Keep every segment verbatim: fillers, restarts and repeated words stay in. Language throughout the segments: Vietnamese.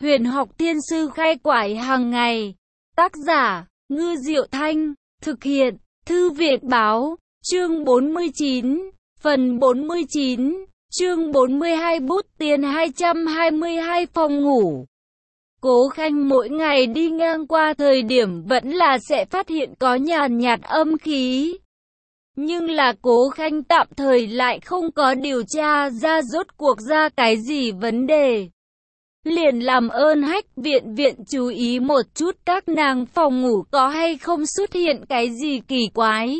Huyền học thiên sư khai quải hàng ngày. Tác giả, Ngư Diệu Thanh. Thực hiện, Thư viện báo. Chương bốn mươi chín. Phần bốn mươi chín. Chương bốn mươi hai. Bút tiền hai trăm hai mươi hai phòng ngủ. Cố Khanh mỗi ngày đi ngang qua thời điểm vẫn là sẽ phát hiện có nhàn nhạt âm khí. Nhưng là Cố Khanh tạm thời lại không có điều tra ra rốt cuộc ra cái gì vấn đề. Liền làm ơn Hách viện viện chú ý một chút các nàng phòng ngủ có hay không xuất hiện cái gì kỳ quái.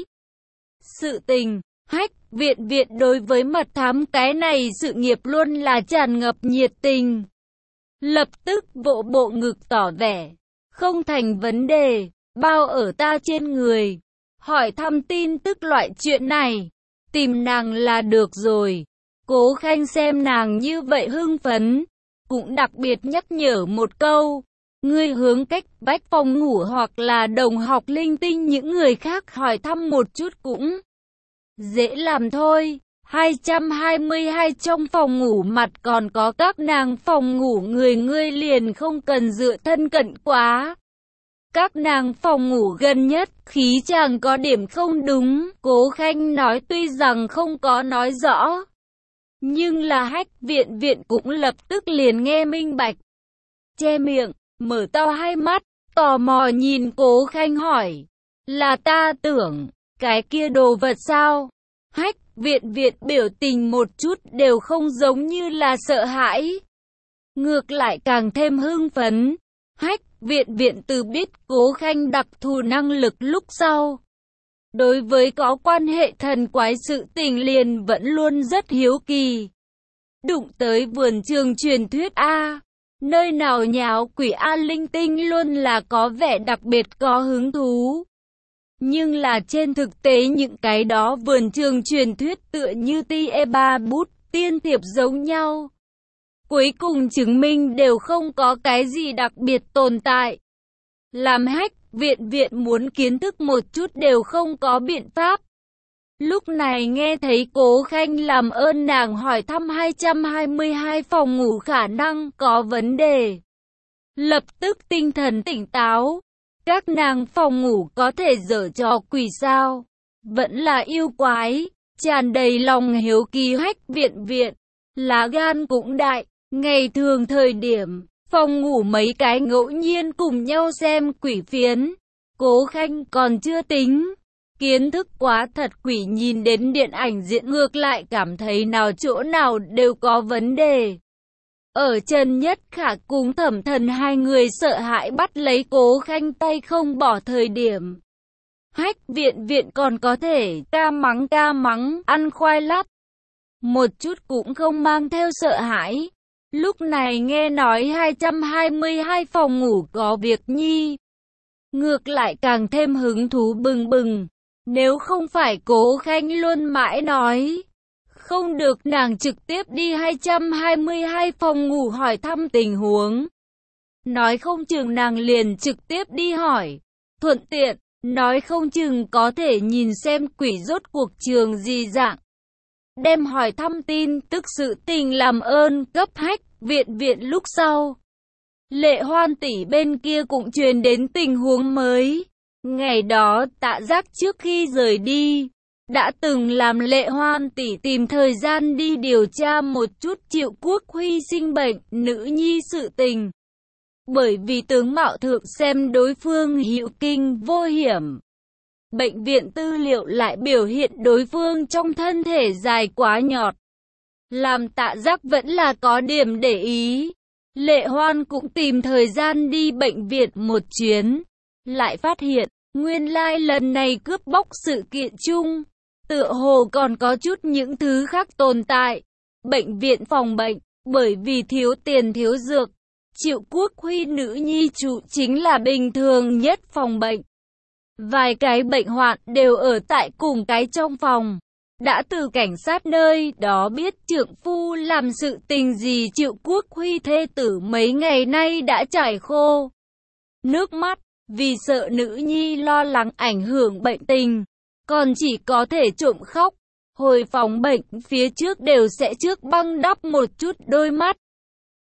Sự tình, Hách viện viện đối với mật thám cái này sự nghiệp luôn là tràn ngập nhiệt tình. Lập tức vỗ bộ ngực tỏ vẻ, không thành vấn đề, bao ở ta trên người. Hỏi thăm tin tức loại chuyện này, tìm nàng là được rồi. Cố Khanh xem nàng như vậy hưng phấn, cũng đặc biệt nhắc nhở một câu, ngươi hướng cách vách phòng ngủ hoặc là đồng học linh tinh những người khác hỏi thăm một chút cũng dễ làm thôi. hai trăm hai mươi hai trong phòng ngủ mặt còn có các nàng phòng ngủ người ngươi liền không cần dựa thân cận quá. Các nàng phòng ngủ gần nhất, khí chàng có điểm không đúng, Cố Khanh nói tuy rằng không có nói rõ. Nhưng là Hách viện viện cũng lập tức liền nghe minh bạch. Che miệng, mở to hai mắt, tò mò nhìn Cố Khanh hỏi. Là ta tưởng, cái kia đồ vật sao? Hách viện viện biểu tình một chút đều không giống như là sợ hãi. Ngược lại càng thêm hưng phấn. Hách viện viện từ biết Cố Khanh đặc thù năng lực lúc sau. Đối với có quan hệ thần quái sự tình liền vẫn luôn rất hiếu kỳ. Đụng tới vườn trường truyền thuyết A, nơi nào nháo quỷ A linh tinh luôn là có vẻ đặc biệt có hứng thú. Nhưng là trên thực tế những cái đó vườn trường truyền thuyết tựa như ti e ba bút, tiên thiệp giống nhau. Cuối cùng chứng minh đều không có cái gì đặc biệt tồn tại. Làm Hách viện viện muốn kiến thức một chút đều không có biện pháp. Lúc này nghe thấy Cố Khanh làm ơn nàng hỏi thăm hai trăm hai mươi hai phòng ngủ khả năng có vấn đề. Lập tức tinh thần tỉnh táo. Các nàng phòng ngủ có thể giở trò quỷ sao? Vẫn là yêu quái. Tràn đầy lòng hiếu kỳ Hách viện viện. Lá gan cũng đại. Ngày thường thời điểm, phòng ngủ mấy cái ngẫu nhiên cùng nhau xem quỷ phiến. Cố Khanh còn chưa tính. Kiến thức quá thật quỷ nhìn đến điện ảnh diễn ngược lại cảm thấy nào chỗ nào đều có vấn đề. Ở Trần Nhất Khả cùng Thẩm Thần hai người sợ hãi bắt lấy Cố Khanh tay không bỏ thời điểm. Hách viện viện còn có thể ca mắng ca mắng, ăn khoai lắp. Một chút cũng không mang theo sợ hãi. Lúc này nghe nói hai trăm hai mươi hai phòng ngủ có việc nhi. Ngược lại càng thêm hứng thú bừng bừng. Nếu không phải Cố Khanh luôn mãi nói. Không được nàng trực tiếp đi hai trăm hai mươi hai phòng ngủ hỏi thăm tình huống. Nói không chừng nàng liền trực tiếp đi hỏi. Thuận tiện, nói không chừng có thể nhìn xem quỷ rốt cuộc trường gì dạng. Đem hỏi thăm tin tức sự tình làm ơn cấp Hách viện viện lúc sau. Lệ Hoan tỷ bên kia cũng truyền đến tình huống mới. Ngày đó Tạ Giác trước khi rời đi, đã từng làm Lệ Hoan tỷ tìm thời gian đi điều tra một chút Triệu Quốc Huy sinh bệnh nữ nhi sự tình. Bởi vì tướng mạo thượng xem đối phương hữu kinh vô hiểm. Bệnh viện tư liệu lại biểu hiện đối phương trong thân thể dài quá nhọt. Làm Tạ Giác vẫn là có điểm để ý. Lệ Hoan cũng tìm thời gian đi bệnh viện một chuyến. Lại phát hiện, nguyên lai lần này cướp bóc sự kiện chung. Tựa hồ còn có chút những thứ khác tồn tại. Bệnh viện phòng bệnh, bởi vì thiếu tiền thiếu dược. Triệu Quốc Huy nữ nhi trụ chính là bình thường nhất phòng bệnh. Vài cái bệnh hoạn đều ở tại cùng cái trong phòng. Đã từ cảnh sát nơi đó biết trượng phu làm sự tình gì Triệu Quốc Huy thê tử mấy ngày nay đã trải khô nước mắt, vì sợ nữ nhi lo lắng ảnh hưởng bệnh tình, còn chỉ có thể trộm khóc. Hồi phòng bệnh phía trước đều sẽ trước băng đắp một chút đôi mắt.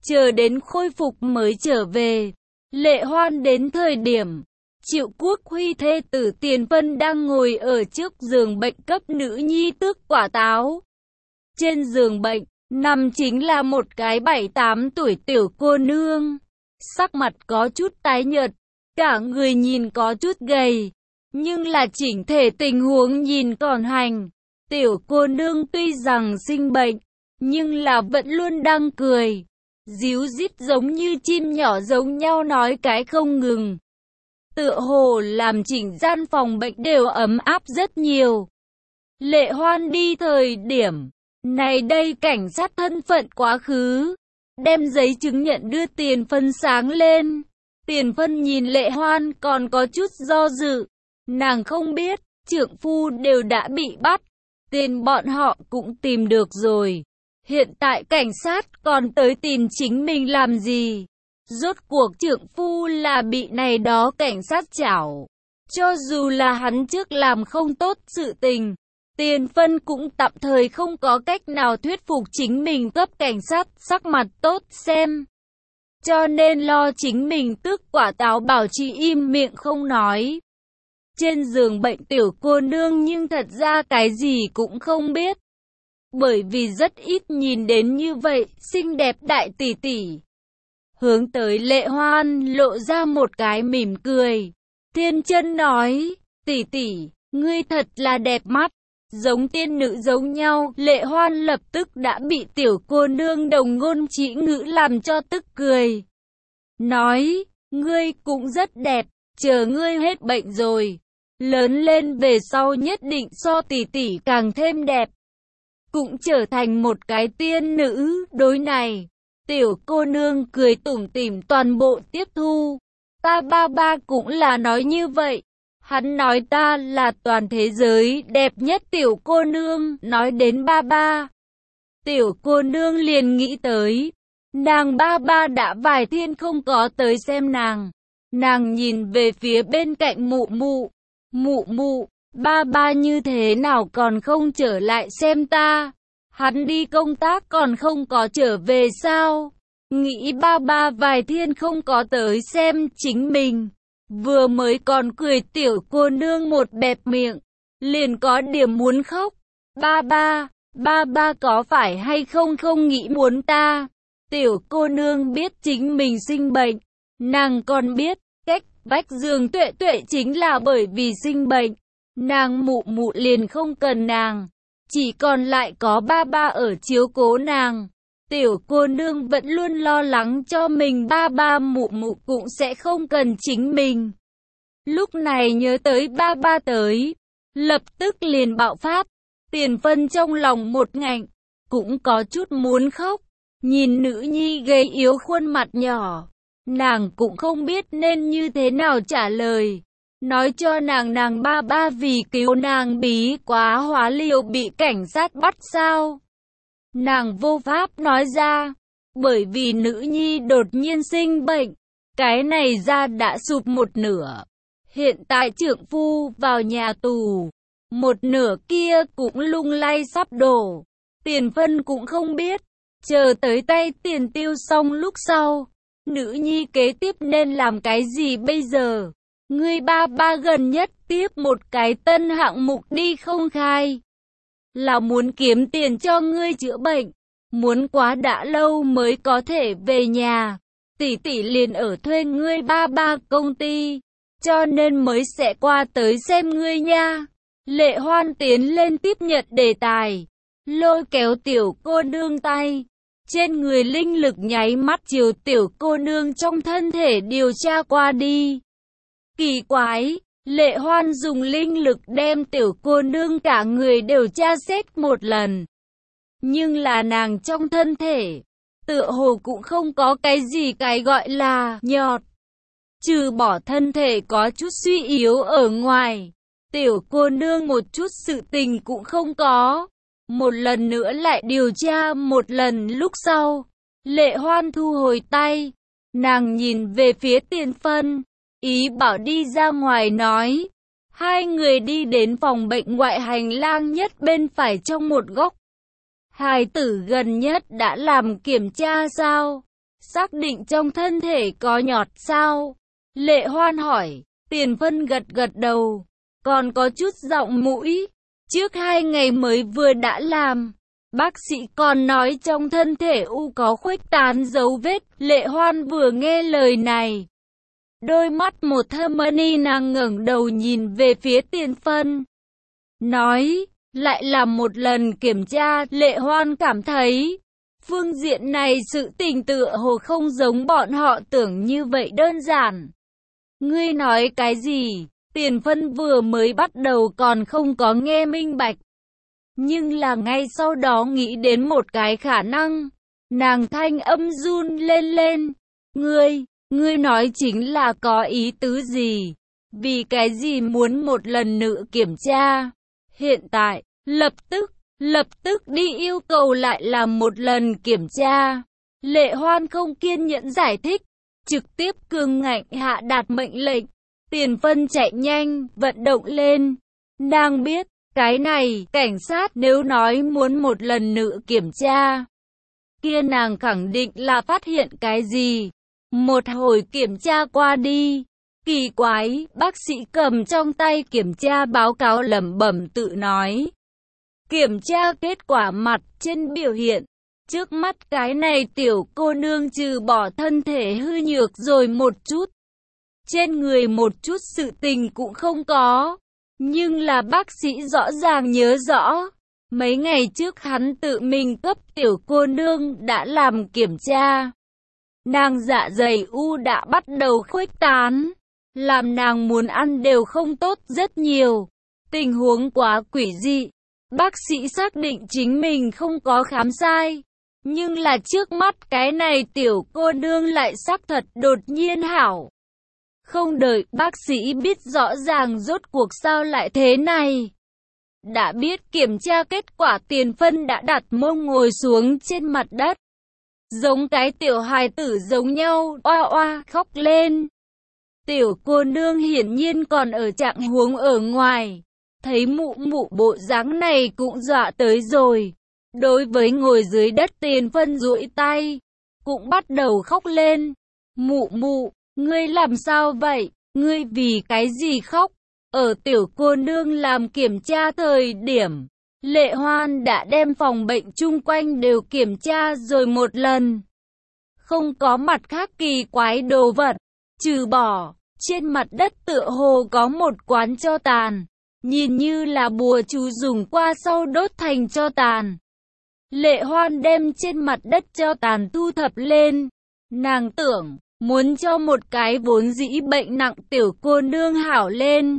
chờ đến khôi phục mới trở về. Lệ Hoan đến thời điểm Triệu Quốc Huy thê tử Tiền Phân đang ngồi ở trước giường bệnh cấp nữ nhi tước quả táo. Trên giường bệnh, nằm chính là một cái bảy tám tuổi tiểu cô nương. Sắc mặt có chút tái nhợt, cả người nhìn có chút gầy, nhưng là chỉnh thể tình huống nhìn còn hành. Tiểu cô nương tuy rằng sinh bệnh, nhưng là vẫn luôn đang cười, díu dít giống như chim nhỏ giống nhau nói cái không ngừng. Tựa hồ làm chỉnh gian phòng bệnh đều ấm áp rất nhiều. Lệ Hoan đi thời điểm này đây cảnh sát thân phận quá khứ, đem giấy chứng nhận đưa Tiền Phân sáng lên. Tiền Phân nhìn Lệ Hoan còn có chút do dự, nàng không biết, trượng phu đều đã bị bắt, tiền bọn họ cũng tìm được rồi. Hiện tại cảnh sát còn tới tìm chính mình làm gì? Rốt cuộc trượng phu là bị này đó cảnh sát chảo. Cho dù là hắn trước làm không tốt sự tình, Tiền Phân cũng tạm thời không có cách nào thuyết phục chính mình cấp cảnh sát sắc mặt tốt xem. Cho nên lo chính mình tước quả táo bảo trì im miệng không nói. Trên giường bệnh tiểu cô nương nhưng thật ra cái gì cũng không biết. Bởi vì rất ít nhìn đến như vậy, xinh đẹp đại tỷ tỷ. Hướng tới Lệ Hoan lộ ra một cái mỉm cười. Thiên Chân nói, tỷ tỷ, ngươi thật là đẹp mắt, giống tiên nữ giống nhau. Lệ Hoan lập tức đã bị tiểu cô nương đồng ngôn chỉ ngữ làm cho tức cười. Nói, ngươi cũng rất đẹp, chờ ngươi hết bệnh rồi, lớn lên về sau nhất định so tỷ tỷ càng thêm đẹp, cũng trở thành một cái tiên nữ. Đối này, tiểu cô nương cười tủm tỉm toàn bộ tiếp thu. Ta ba ba cũng là nói như vậy. Hắn nói ta là toàn thế giới đẹp nhất tiểu cô nương. Nói đến ba ba, tiểu cô nương liền nghĩ tới, nàng ba ba đã vài thiên không có tới xem nàng. Nàng nhìn về phía bên cạnh mụ mụ. Mụ mụ, ba ba như thế nào còn không trở lại xem ta? Hắn đi công tác còn không có trở về sao? Nghĩ ba ba vài thiên không có tới xem chính mình. Vừa mới còn cười tiểu cô nương một bẹp miệng, liền có điểm muốn khóc. Ba ba, ba ba có phải hay không không nghĩ muốn ta? Tiểu cô nương biết chính mình sinh bệnh, nàng còn biết, cách vách giường Tuệ Tuệ chính là bởi vì sinh bệnh. Nàng mụ mụ liền không cần nàng, chỉ còn lại có ba ba ở chiếu cố nàng. Tiểu cô nương vẫn luôn lo lắng cho mình ba ba mụ mụ cũng sẽ không cần chính mình. Lúc này nhớ tới ba ba tới, lập tức liền bạo phát. Tiền Phân trong lòng một ngạnh, cũng có chút muốn khóc. Nhìn nữ nhi gầy yếu khuôn mặt nhỏ, nàng cũng không biết nên như thế nào trả lời. Nói cho nàng nàng ba ba vì cứu nàng bí quá hóa liều bị cảnh sát bắt sao? Nàng vô pháp nói ra, bởi vì nữ nhi đột nhiên sinh bệnh, cái này ra đã sụp một nửa. Hiện tại trượng phu vào nhà tù, một nửa kia cũng lung lay sắp đổ. Tiền Phân cũng không biết, chờ tới tay tiền tiêu xong lúc sau, nữ nhi kế tiếp nên làm cái gì bây giờ? Ngươi ba ba gần nhất tiếp một cái tân hạng mục đi không khai, là muốn kiếm tiền cho ngươi chữa bệnh, muốn quá đã lâu mới có thể về nhà. Tỷ tỷ liền ở thuê ngươi ba ba công ty, cho nên mới sẽ qua tới xem ngươi nha. Lệ Hoan tiến lên tiếp nhận đề tài, lôi kéo tiểu cô nương tay, trên người linh lực nháy mắt chiều tiểu cô nương trong thân thể điều tra qua đi. Kỳ quái, Lệ Hoan dùng linh lực đem tiểu cô nương cả người đều tra xét một lần. Nhưng là nàng trong thân thể, tựa hồ cũng không có cái gì cái gọi là nhọt. Trừ bỏ thân thể có chút suy yếu ở ngoài, tiểu cô nương một chút sự tình cũng không có. Một lần nữa lại điều tra một lần lúc sau, Lệ Hoan thu hồi tay, nàng nhìn về phía Tiền Phân, ý bảo đi ra ngoài nói. Hai người đi đến phòng bệnh ngoại hành lang nhất bên phải trong một góc. Hài tử gần nhất đã làm kiểm tra sao? Xác định trong thân thể có nhọt sao? Lệ Hoan hỏi. Tiền Phân gật gật đầu. Còn có chút giọng mũi. Trước hai ngày mới vừa đã làm. Bác sĩ còn nói trong thân thể u có khuếch tán dấu vết. Lệ Hoan vừa nghe lời này, đôi mắt một thâm ni nàng ngẩng đầu nhìn về phía Tiền Phân. Nói, lại làm một lần kiểm tra. Lệ Hoan cảm thấy, phương diện này sự tình tựa hồ không giống bọn họ tưởng như vậy đơn giản. Ngươi nói cái gì? Tiền Phân vừa mới bắt đầu còn không có nghe minh bạch. Nhưng là ngay sau đó nghĩ đến một cái khả năng. Nàng thanh âm run lên lên. Ngươi, ngươi nói chính là có ý tứ gì? Vì cái gì muốn một lần nữa kiểm tra? Hiện tại, lập tức, lập tức đi yêu cầu lại làm một lần kiểm tra. Lệ Hoan không kiên nhẫn giải thích, trực tiếp cường ngạnh hạ đạt mệnh lệnh. Tiền Phân chạy nhanh, vận động lên. Nàng biết, cái này, cảnh sát nếu nói muốn một lần nữa kiểm tra, kia nàng khẳng định là phát hiện cái gì. Một hồi kiểm tra qua đi, kỳ quái, bác sĩ cầm trong tay kiểm tra báo cáo lẩm bẩm tự nói. Kiểm tra kết quả mặt trên biểu hiện, trước mắt cái này tiểu cô nương trừ bỏ thân thể hư nhược rồi một chút, trên người một chút sự tình cũng không có. Nhưng là bác sĩ rõ ràng nhớ rõ, mấy ngày trước hắn tự mình cấp tiểu cô nương đã làm kiểm tra. Nàng dạ dày u đã bắt đầu khuếch tán, làm nàng muốn ăn đều không tốt rất nhiều. Tình huống quá quỷ dị. Bác sĩ xác định chính mình không có khám sai. Nhưng là trước mắt cái này tiểu cô nương lại xác thật đột nhiên hảo. Không đợi bác sĩ biết rõ ràng rốt cuộc sao lại thế này. Đã biết kiểm tra kết quả, Tiền Phân đã đặt mông ngồi xuống trên mặt đất. Giống cái tiểu hài tử giống nhau, oa oa khóc lên. Tiểu cô nương hiển nhiên còn ở trạng huống ở ngoài. Thấy mụ mụ bộ dáng này cũng dọa tới rồi. Đối với ngồi dưới đất Tiền Phân duỗi tay, cũng bắt đầu khóc lên. Mụ mụ, ngươi làm sao vậy? Ngươi vì cái gì khóc? Ở tiểu cô nương làm kiểm tra thời điểm, Lệ Hoan đã đem phòng bệnh chung quanh đều kiểm tra rồi một lần. Không có mặt khác kỳ quái đồ vật, trừ bỏ, trên mặt đất tựa hồ có một quán tro tàn, nhìn như là bùa chú dùng qua sau đốt thành tro tàn. Lệ Hoan đem trên mặt đất tro tàn thu thập lên, nàng tưởng, muốn cho một cái vốn dĩ bệnh nặng tiểu cô nương hảo lên.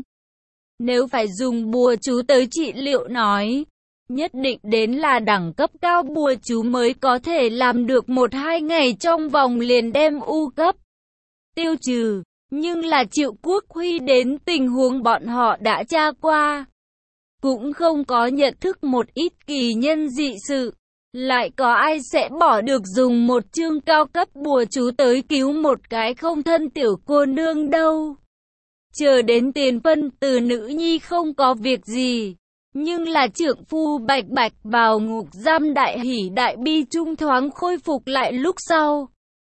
Nếu phải dùng bùa chú tới trị liệu nói, nhất định đến là đẳng cấp cao bùa chú mới có thể làm được một hai ngày trong vòng liền đem u cấp tiêu trừ. Nhưng là Triệu Quốc Huy đến tình huống bọn họ đã tra qua, cũng không có nhận thức một ít kỳ nhân dị sự. Lại có ai sẽ bỏ được dùng một chương cao cấp bùa chú tới cứu một cái không thân tiểu cô nương đâu. Chờ đến Tiền Phân từ nữ nhi không có việc gì, nhưng là trượng phu bạch bạch vào ngục giam đại hỉ đại bi trung thoáng khôi phục lại lúc sau.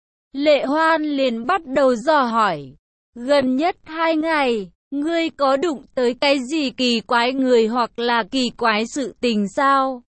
Lệ Hoan liền bắt đầu dò hỏi, gần nhất hai ngày, ngươi có đụng tới cái gì kỳ quái người hoặc là kỳ quái sự tình sao?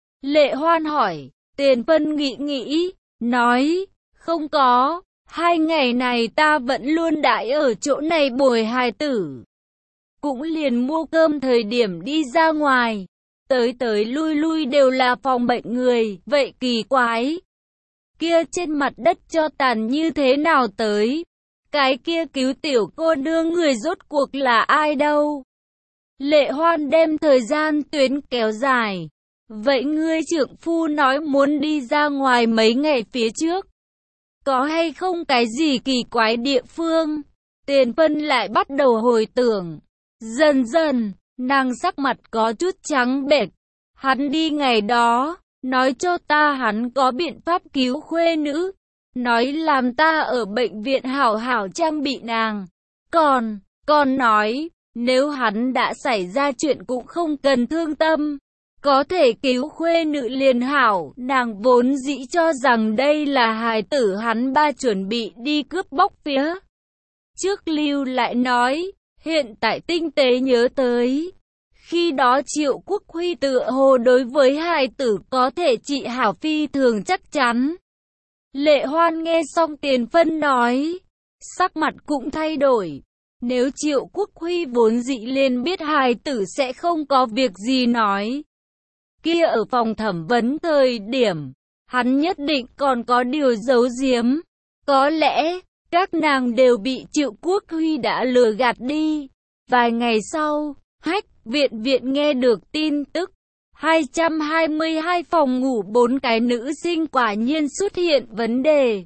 Lệ Hoan hỏi. Tiền Phân nghĩ nghĩ, nói, không có, hai ngày này ta vẫn luôn đãi ở chỗ này bồi hài tử. Cũng liền mua cơm thời điểm đi ra ngoài, tới tới lui lui đều là phòng bệnh người, vậy kỳ quái. Kia trên mặt đất cho tàn như thế nào tới? Cái kia cứu tiểu cô nương người rốt cuộc là ai đâu? Lệ Hoan đem thời gian tuyến kéo dài. Vậy ngươi trượng phu nói muốn đi ra ngoài mấy ngày phía trước, có hay không cái gì kỳ quái địa phương? Tiền Phân lại bắt đầu hồi tưởng. Dần dần, nàng sắc mặt có chút trắng bệch. Hắn đi ngày đó, nói cho ta hắn có biện pháp cứu khuê nữ, nói làm ta ở bệnh viện hảo hảo trang bị nàng. Còn, còn nói, nếu hắn đã xảy ra chuyện cũng không cần thương tâm. có thể cứu khuê nữ liền hảo, nàng vốn dĩ cho rằng đây là hài tử hắn ba chuẩn bị đi cướp bóc phía trước lưu lại nói, hiện tại tinh tế nhớ tới. Khi đó Triệu Quốc Huy tựa hồ đối với hài tử có thể trị hảo phi thường chắc chắn. Lệ Hoan nghe xong Tiền Phân nói, sắc mặt cũng thay đổi. Nếu Triệu Quốc Huy vốn dĩ liền biết hài tử sẽ không có việc gì nói. Kia ở phòng thẩm vấn thời điểm, hắn nhất định còn có điều giấu giếm. Có lẽ, các nàng đều bị Triệu Quốc Huy đã lừa gạt đi. Vài ngày sau, Hách viện viện nghe được tin tức. hai trăm hai mươi hai phòng ngủ bốn cái nữ sinh quả nhiên xuất hiện vấn đề.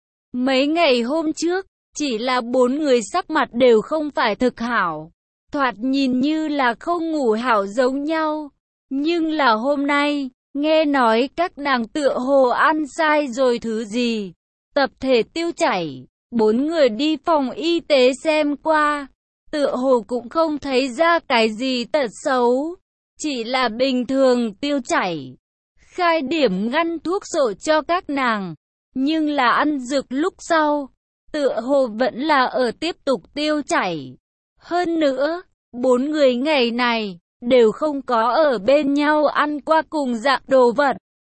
Mấy ngày hôm trước, chỉ là bốn người sắc mặt đều không phải thực hảo. Thoạt nhìn như là không ngủ hảo giống nhau. Nhưng là hôm nay, nghe nói các nàng tựa hồ ăn sai rồi thứ gì. Tập thể tiêu chảy, bốn người đi phòng y tế xem qua. Tựa hồ cũng không thấy ra cái gì tật xấu. Chỉ là bình thường tiêu chảy. Khai điểm ngăn thuốc sổ cho các nàng. Nhưng là ăn dược lúc sau. Tựa hồ vẫn là ở tiếp tục tiêu chảy. Hơn nữa, bốn người ngày này đều không có ở bên nhau ăn qua cùng dạng đồ vật.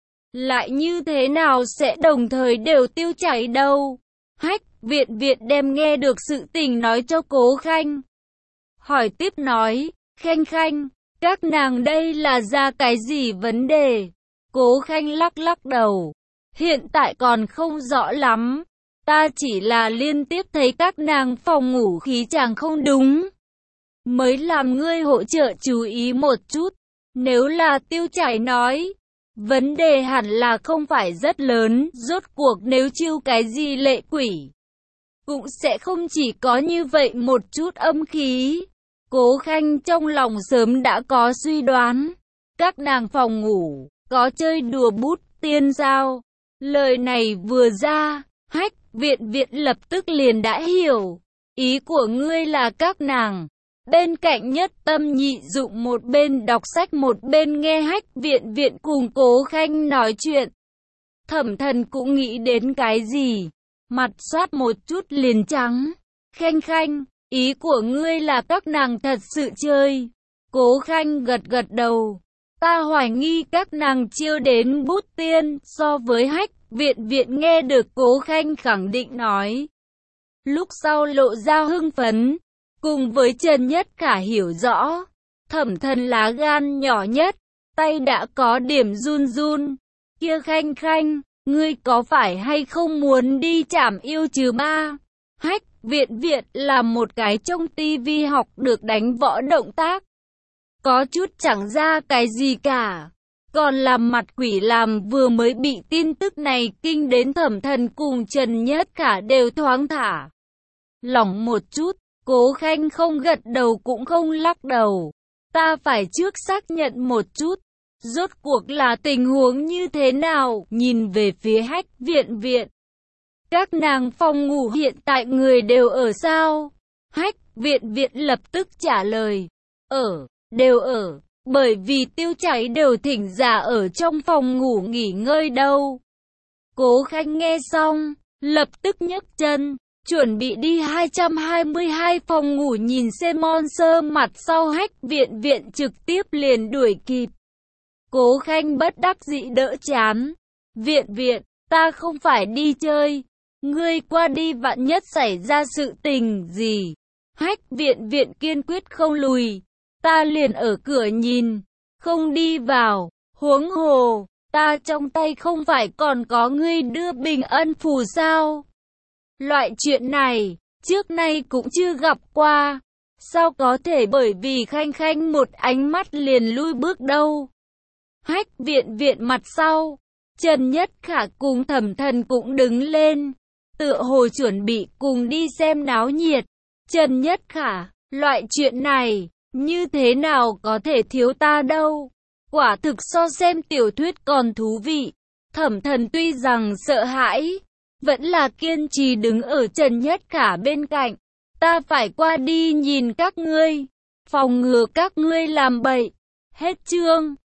Lại như thế nào sẽ đồng thời đều tiêu chảy đâu? Hách viện viện đem nghe được sự tình nói cho Cố Khanh. Hỏi tiếp nói, Khanh Khanh, các nàng đây là ra cái gì vấn đề? Cố Khanh lắc lắc đầu. Hiện tại còn không rõ lắm. Ta chỉ là liên tiếp thấy các nàng phòng ngủ khí chàng không đúng. Mới làm ngươi hỗ trợ chú ý một chút. Nếu là tiêu chảy nói, vấn đề hẳn là không phải rất lớn. Rốt cuộc nếu chiêu cái gì lệ quỷ, cũng sẽ không chỉ có như vậy một chút âm khí. Cố Khanh trong lòng sớm đã có suy đoán. Các nàng phòng ngủ, có chơi đùa bút tiên sao? Lời này vừa ra, Hách viện viện lập tức liền đã hiểu. Ý của ngươi là các nàng. Bên cạnh Nhất Tâm nhị dụng một bên đọc sách một bên nghe Hách viện viện cùng Cố Khanh nói chuyện. Thẩm Thần cũng nghĩ đến cái gì. Mặt xoát một chút liền trắng. Khanh Khanh, ý của ngươi là các nàng thật sự chơi. Cố Khanh gật gật đầu. Ta hoài nghi các nàng chiêu đến bút tiên. So với Hách viện viện nghe được Cố Khanh khẳng định nói. Lúc sau lộ ra hưng phấn. Cùng với Trần Nhất Khả hiểu rõ. Thẩm Thần lá gan nhỏ nhất. Tay đã có điểm run run. Kia Khanh Khanh, ngươi có phải hay không muốn đi trảm yêu trừ ma? Hách viện viện là một cái trong tivi học được đánh võ động tác. Có chút chẳng ra cái gì cả. Còn làm mặt quỷ làm vừa mới bị tin tức này kinh đến Thẩm Thần cùng Trần Nhất Khả đều thoáng thả lỏng một chút. Cố Khanh không gật đầu cũng không lắc đầu. Ta phải trước xác nhận một chút. Rốt cuộc là tình huống như thế nào? Nhìn về phía Hách viện viện. Các nàng phòng ngủ hiện tại người đều ở sao? Hách viện viện lập tức trả lời. Ở, đều ở. Bởi vì tiêu chảy đều thỉnh giả ở trong phòng ngủ nghỉ ngơi đâu. Cố Khanh nghe xong, lập tức nhấc chân. Chuẩn bị đi hai trăm hai mươi hai phòng ngủ nhìn xem monster mặt sau Hách viện viện trực tiếp liền đuổi kịp. Cố Khanh bất đắc dĩ đỡ chán. Viện viện, ta không phải đi chơi. Ngươi qua đi vạn nhất xảy ra sự tình gì. Hách viện viện kiên quyết không lùi. Ta liền ở cửa nhìn, không đi vào. Huống hồ, ta trong tay không phải còn có ngươi đưa bình ân phù sao? Loại chuyện này, trước nay cũng chưa gặp qua. Sao có thể bởi vì Khanh Khanh một ánh mắt liền lui bước đâu? Hách viện viện mặt sau, Trần Nhất Khả cùng Thẩm Thần cũng đứng lên. Tựa hồ chuẩn bị cùng đi xem náo nhiệt. Trần Nhất Khả, loại chuyện này, như thế nào có thể thiếu ta đâu? Quả thực so xem tiểu thuyết còn thú vị. Thẩm Thần tuy rằng sợ hãi, vẫn là kiên trì đứng ở Trần Nhất Khả bên cạnh. Ta phải qua đi nhìn các ngươi, phòng ngừa các ngươi làm bậy. Hết chương.